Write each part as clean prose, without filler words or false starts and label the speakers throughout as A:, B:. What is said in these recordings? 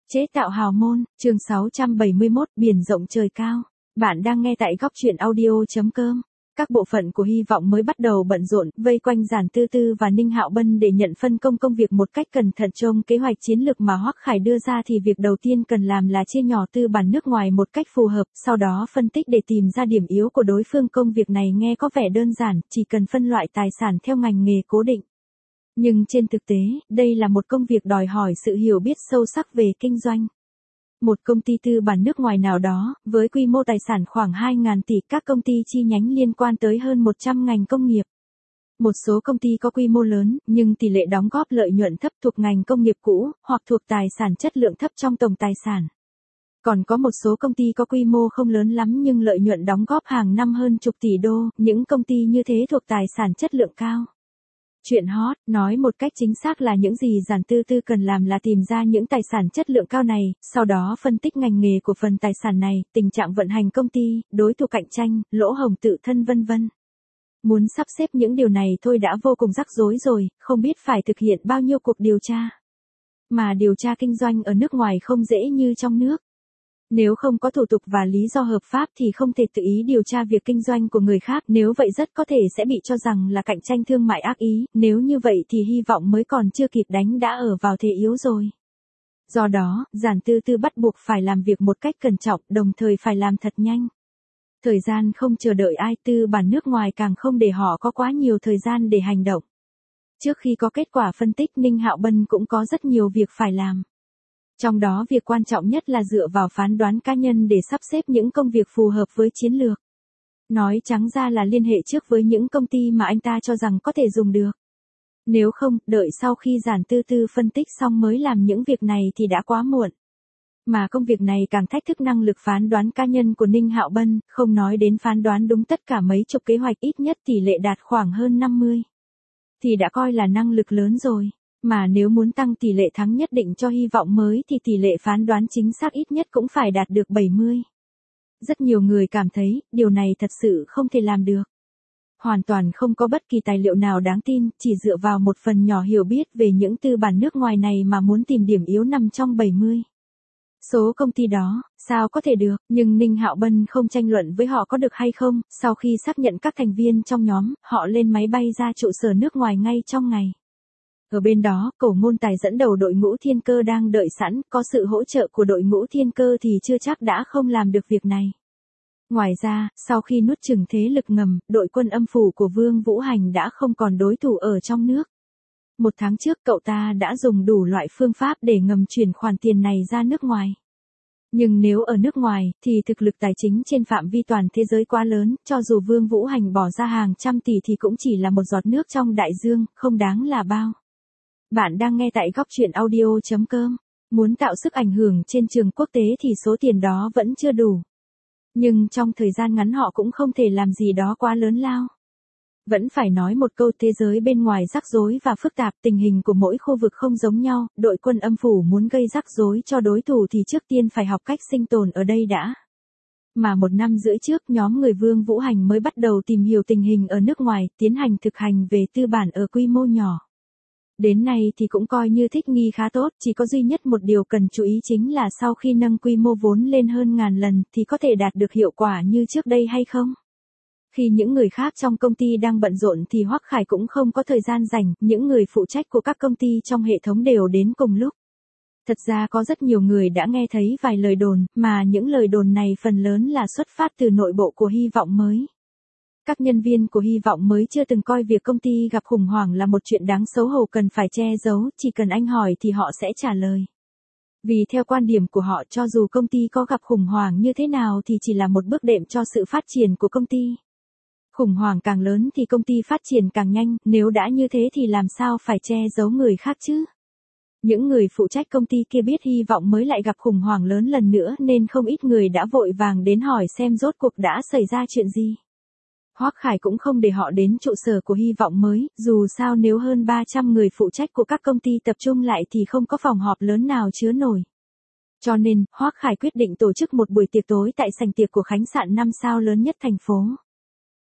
A: Chế tạo hào môn, chương 671, biển rộng trời cao. Bạn đang nghe tại góc truyện audio.com. Các bộ phận của Hy vọng mới bắt đầu bận rộn, vây quanh Giản Tư Tư và Ninh Hạo Bân để nhận phân công công việc một cách cẩn thận. Trong kế hoạch chiến lược mà Hoắc Khải đưa ra thì việc đầu tiên cần làm là chia nhỏ tư bản nước ngoài một cách phù hợp, sau đó phân tích để tìm ra điểm yếu của đối phương. Công việc này nghe có vẻ đơn giản, chỉ cần phân loại tài sản theo ngành nghề cố định. Nhưng trên thực tế, đây là một công việc đòi hỏi sự hiểu biết sâu sắc về kinh doanh. Một công ty tư bản nước ngoài nào đó, với quy mô tài sản khoảng 2.000 tỷ, các công ty chi nhánh liên quan tới hơn 100 ngành công nghiệp. Một số công ty có quy mô lớn, nhưng tỷ lệ đóng góp lợi nhuận thấp, thuộc ngành công nghiệp cũ, hoặc thuộc tài sản chất lượng thấp trong tổng tài sản. Còn có một số công ty có quy mô không lớn lắm nhưng lợi nhuận đóng góp hàng năm hơn chục tỷ đô, những công ty như thế thuộc tài sản chất lượng cao. Chuyện hot, nói một cách chính xác là những gì Giản Tư Tư cần làm là tìm ra những tài sản chất lượng cao này, sau đó phân tích ngành nghề của phần tài sản này, tình trạng vận hành công ty, đối thủ cạnh tranh, lỗ hổng tự thân vân vân. Muốn sắp xếp những điều này thôi đã vô cùng rắc rối rồi, không biết phải thực hiện bao nhiêu cuộc điều tra. Mà điều tra kinh doanh ở nước ngoài không dễ như trong nước. Nếu không có thủ tục và lý do hợp pháp thì không thể tự ý điều tra việc kinh doanh của người khác, nếu vậy rất có thể sẽ bị cho rằng là cạnh tranh thương mại ác ý, nếu như vậy thì Hy vọng mới còn chưa kịp đánh đã ở vào thế yếu rồi. Do đó, Giản Tư Tư bắt buộc phải làm việc một cách cẩn trọng, đồng thời phải làm thật nhanh. Thời gian không chờ đợi ai, tư bản nước ngoài càng không để họ có quá nhiều thời gian để hành động. Trước khi có kết quả phân tích, Ninh Hạo Bân cũng có rất nhiều việc phải làm. Trong đó việc quan trọng nhất là dựa vào phán đoán cá nhân để sắp xếp những công việc phù hợp với chiến lược. Nói trắng ra là liên hệ trước với những công ty mà anh ta cho rằng có thể dùng được. Nếu không, đợi sau khi Giản Tư Tư phân tích xong mới làm những việc này thì đã quá muộn. Mà công việc này càng thách thức năng lực phán đoán cá nhân của Ninh Hạo Bân, không nói đến phán đoán đúng tất cả mấy chục kế hoạch, ít nhất tỷ lệ đạt khoảng hơn 50. Thì đã coi là năng lực lớn rồi. Mà nếu muốn tăng tỷ lệ thắng nhất định cho Hy vọng mới thì tỷ lệ phán đoán chính xác ít nhất cũng phải đạt được 70. Rất nhiều người cảm thấy, điều này thật sự không thể làm được. Hoàn toàn không có bất kỳ tài liệu nào đáng tin, chỉ dựa vào một phần nhỏ hiểu biết về những tư bản nước ngoài này mà muốn tìm điểm yếu nằm trong 70. Số công ty đó, sao có thể được, nhưng Ninh Hạo Bân không tranh luận với họ có được hay không, sau khi xác nhận các thành viên trong nhóm, họ lên máy bay ra trụ sở nước ngoài ngay trong ngày. Ở bên đó, Cổ Ngôn Tài dẫn đầu đội ngũ thiên cơ đang đợi sẵn, có sự hỗ trợ của đội ngũ thiên cơ thì chưa chắc đã không làm được việc này. Ngoài ra, sau khi nuốt chửng thế lực ngầm, đội quân âm phủ của Vương Vũ Hành đã không còn đối thủ ở trong nước. Một tháng trước cậu ta đã dùng đủ loại phương pháp để ngầm chuyển khoản tiền này ra nước ngoài. Nhưng nếu ở nước ngoài, thì thực lực tài chính trên phạm vi toàn thế giới quá lớn, cho dù Vương Vũ Hành bỏ ra hàng trăm tỷ thì cũng chỉ là một giọt nước trong đại dương, không đáng là bao. Bạn đang nghe tại góc truyện audio.com. Muốn tạo sức ảnh hưởng trên trường quốc tế thì số tiền đó vẫn chưa đủ. Nhưng trong thời gian ngắn họ cũng không thể làm gì đó quá lớn lao. Vẫn phải nói một câu, thế giới bên ngoài rắc rối và phức tạp, tình hình của mỗi khu vực không giống nhau, đội quân âm phủ muốn gây rắc rối cho đối thủ thì trước tiên phải học cách sinh tồn ở đây đã. Mà 1 năm rưỡi trước, nhóm người Vương Vũ Hành mới bắt đầu tìm hiểu tình hình ở nước ngoài, tiến hành thực hành về tư bản ở quy mô nhỏ. Đến nay thì cũng coi như thích nghi khá tốt, chỉ có duy nhất một điều cần chú ý chính là sau khi nâng quy mô vốn lên hơn ngàn lần thì có thể đạt được hiệu quả như trước đây hay không? Khi những người khác trong công ty đang bận rộn thì Hoắc Khải cũng không có thời gian rảnh, những người phụ trách của các công ty trong hệ thống đều đến cùng lúc. Thật ra có rất nhiều người đã nghe thấy vài lời đồn, mà những lời đồn này phần lớn là xuất phát từ nội bộ của Hy vọng mới. Các nhân viên của Hy vọng mới chưa từng coi việc công ty gặp khủng hoảng là một chuyện đáng xấu hổ cần phải che giấu, chỉ cần anh hỏi thì họ sẽ trả lời. Vì theo quan điểm của họ, cho dù công ty có gặp khủng hoảng như thế nào thì chỉ là một bước đệm cho sự phát triển của công ty. Khủng hoảng càng lớn thì công ty phát triển càng nhanh, nếu đã như thế thì làm sao phải che giấu người khác chứ? Những người phụ trách công ty kia biết Hy vọng mới lại gặp khủng hoảng lớn lần nữa nên không ít người đã vội vàng đến hỏi xem rốt cuộc đã xảy ra chuyện gì. Hoắc Khải cũng không để họ đến trụ sở của Hy vọng mới, dù sao nếu hơn 300 người phụ trách của các công ty tập trung lại thì không có phòng họp lớn nào chứa nổi. Cho nên, Hoắc Khải quyết định tổ chức một buổi tiệc tối tại sảnh tiệc của khách sạn 5 sao lớn nhất thành phố.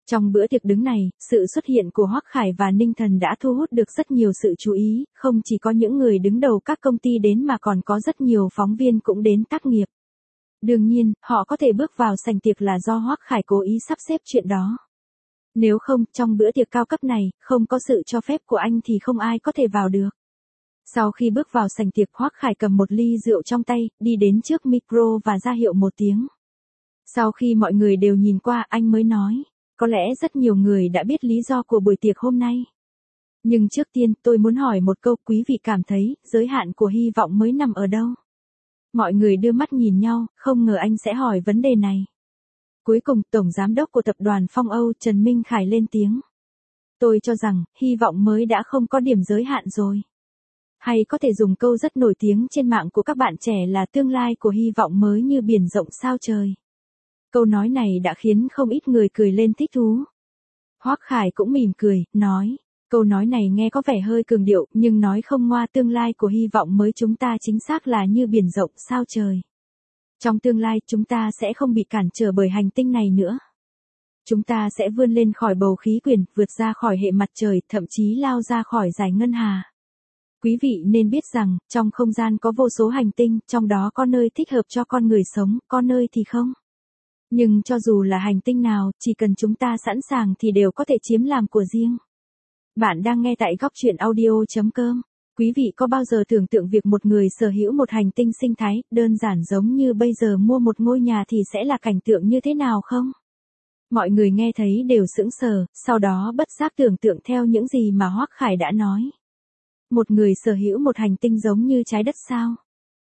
A: Trong bữa tiệc đứng này, sự xuất hiện của Hoắc Khải và Ninh Thần đã thu hút được rất nhiều sự chú ý, không chỉ có những người đứng đầu các công ty đến mà còn có rất nhiều phóng viên cũng đến tác nghiệp. Đương nhiên, họ có thể bước vào sảnh tiệc là do Hoắc Khải cố ý sắp xếp chuyện đó. Nếu không, trong bữa tiệc cao cấp này, không có sự cho phép của anh thì không ai có thể vào được. Sau khi bước vào sảnh tiệc, Hoắc Khải cầm một ly rượu trong tay, đi đến trước micro và ra hiệu một tiếng. Sau khi mọi người đều nhìn qua, anh mới nói, có lẽ rất nhiều người đã biết lý do của buổi tiệc hôm nay. Nhưng trước tiên, tôi muốn hỏi một câu, quý vị cảm thấy, giới hạn của hy vọng mới nằm ở đâu? Mọi người đưa mắt nhìn nhau, không ngờ anh sẽ hỏi vấn đề này. Cuối cùng, Tổng Giám đốc của tập đoàn Phong Âu Trần Minh Khải lên tiếng. Tôi cho rằng, hy vọng mới đã không có điểm giới hạn rồi. Hay có thể dùng câu rất nổi tiếng trên mạng của các bạn trẻ là tương lai của hy vọng mới như biển rộng sao trời. Câu nói này đã khiến không ít người cười lên thích thú. Hoắc Khải cũng mỉm cười, nói, câu nói này nghe có vẻ hơi cường điệu, nhưng nói không ngoa, tương lai của hy vọng mới chúng ta chính xác là như biển rộng sao trời. Trong tương lai, chúng ta sẽ không bị cản trở bởi hành tinh này nữa. Chúng ta sẽ vươn lên khỏi bầu khí quyển, vượt ra khỏi hệ mặt trời, thậm chí lao ra khỏi dải ngân hà. Quý vị nên biết rằng, trong không gian có vô số hành tinh, trong đó có nơi thích hợp cho con người sống, có nơi thì không. Nhưng cho dù là hành tinh nào, chỉ cần chúng ta sẵn sàng thì đều có thể chiếm làm của riêng. Bạn đang nghe tại góc truyện audio.com. Quý vị có bao giờ tưởng tượng việc một người sở hữu một hành tinh sinh thái, đơn giản giống như bây giờ mua một ngôi nhà thì sẽ là cảnh tượng như thế nào không? Mọi người nghe thấy đều sững sờ, sau đó bất giác tưởng tượng theo những gì mà Hoắc Khải đã nói. Một người sở hữu một hành tinh giống như trái đất sao?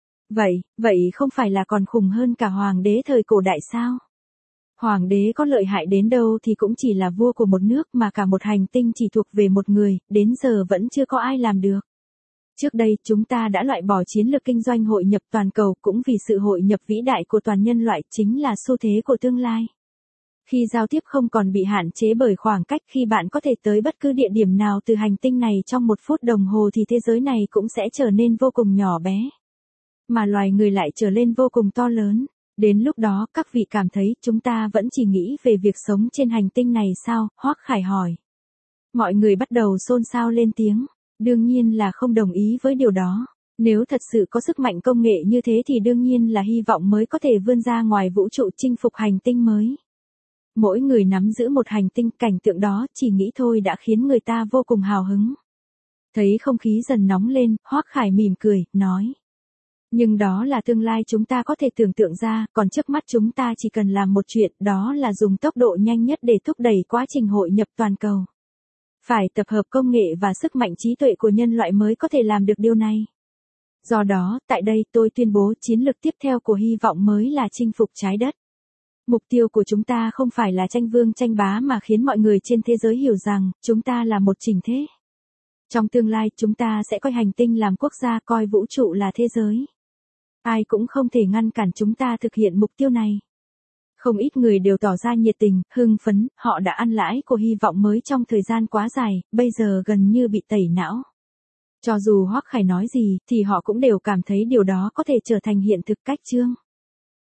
A: Vậy không phải là còn khủng hơn cả hoàng đế thời cổ đại sao? Hoàng đế có lợi hại đến đâu thì cũng chỉ là vua của một nước, mà cả một hành tinh chỉ thuộc về một người, đến giờ vẫn chưa có ai làm được. Trước đây, chúng ta đã loại bỏ chiến lược kinh doanh hội nhập toàn cầu, cũng vì sự hội nhập vĩ đại của toàn nhân loại chính là xu thế của tương lai. Khi giao tiếp không còn bị hạn chế bởi khoảng cách, khi bạn có thể tới bất cứ địa điểm nào từ hành tinh này trong 1 phút đồng hồ thì thế giới này cũng sẽ trở nên vô cùng nhỏ bé. Mà loài người lại trở lên vô cùng to lớn. Đến lúc đó, các vị cảm thấy chúng ta vẫn chỉ nghĩ về việc sống trên hành tinh này sao? Hoắc Khải hỏi. Mọi người bắt đầu xôn xao lên tiếng. Đương nhiên là không đồng ý với điều đó. Nếu thật sự có sức mạnh công nghệ như thế thì đương nhiên là hy vọng mới có thể vươn ra ngoài vũ trụ chinh phục hành tinh mới. Mỗi người nắm giữ một hành tinh, cảnh tượng đó chỉ nghĩ thôi đã khiến người ta vô cùng hào hứng. Thấy không khí dần nóng lên, Hoắc Khải mỉm cười, nói. Nhưng đó là tương lai chúng ta có thể tưởng tượng ra, còn trước mắt chúng ta chỉ cần làm một chuyện, đó là dùng tốc độ nhanh nhất để thúc đẩy quá trình hội nhập toàn cầu. Phải tập hợp công nghệ và sức mạnh trí tuệ của nhân loại mới có thể làm được điều này. Do đó, tại đây tôi tuyên bố chiến lược tiếp theo của hy vọng mới là chinh phục trái đất. Mục tiêu của chúng ta không phải là tranh vương tranh bá mà khiến mọi người trên thế giới hiểu rằng, chúng ta là một chỉnh thể. Trong tương lai, chúng ta sẽ coi hành tinh làm quốc gia, coi vũ trụ là thế giới. Ai cũng không thể ngăn cản chúng ta thực hiện mục tiêu này. Không ít người đều tỏ ra nhiệt tình, hưng phấn, họ đã ăn lãi của hy vọng mới trong thời gian quá dài, bây giờ gần như bị tẩy não. Cho dù Hoắc Khải nói gì, thì họ cũng đều cảm thấy điều đó có thể trở thành hiện thực. Cách chương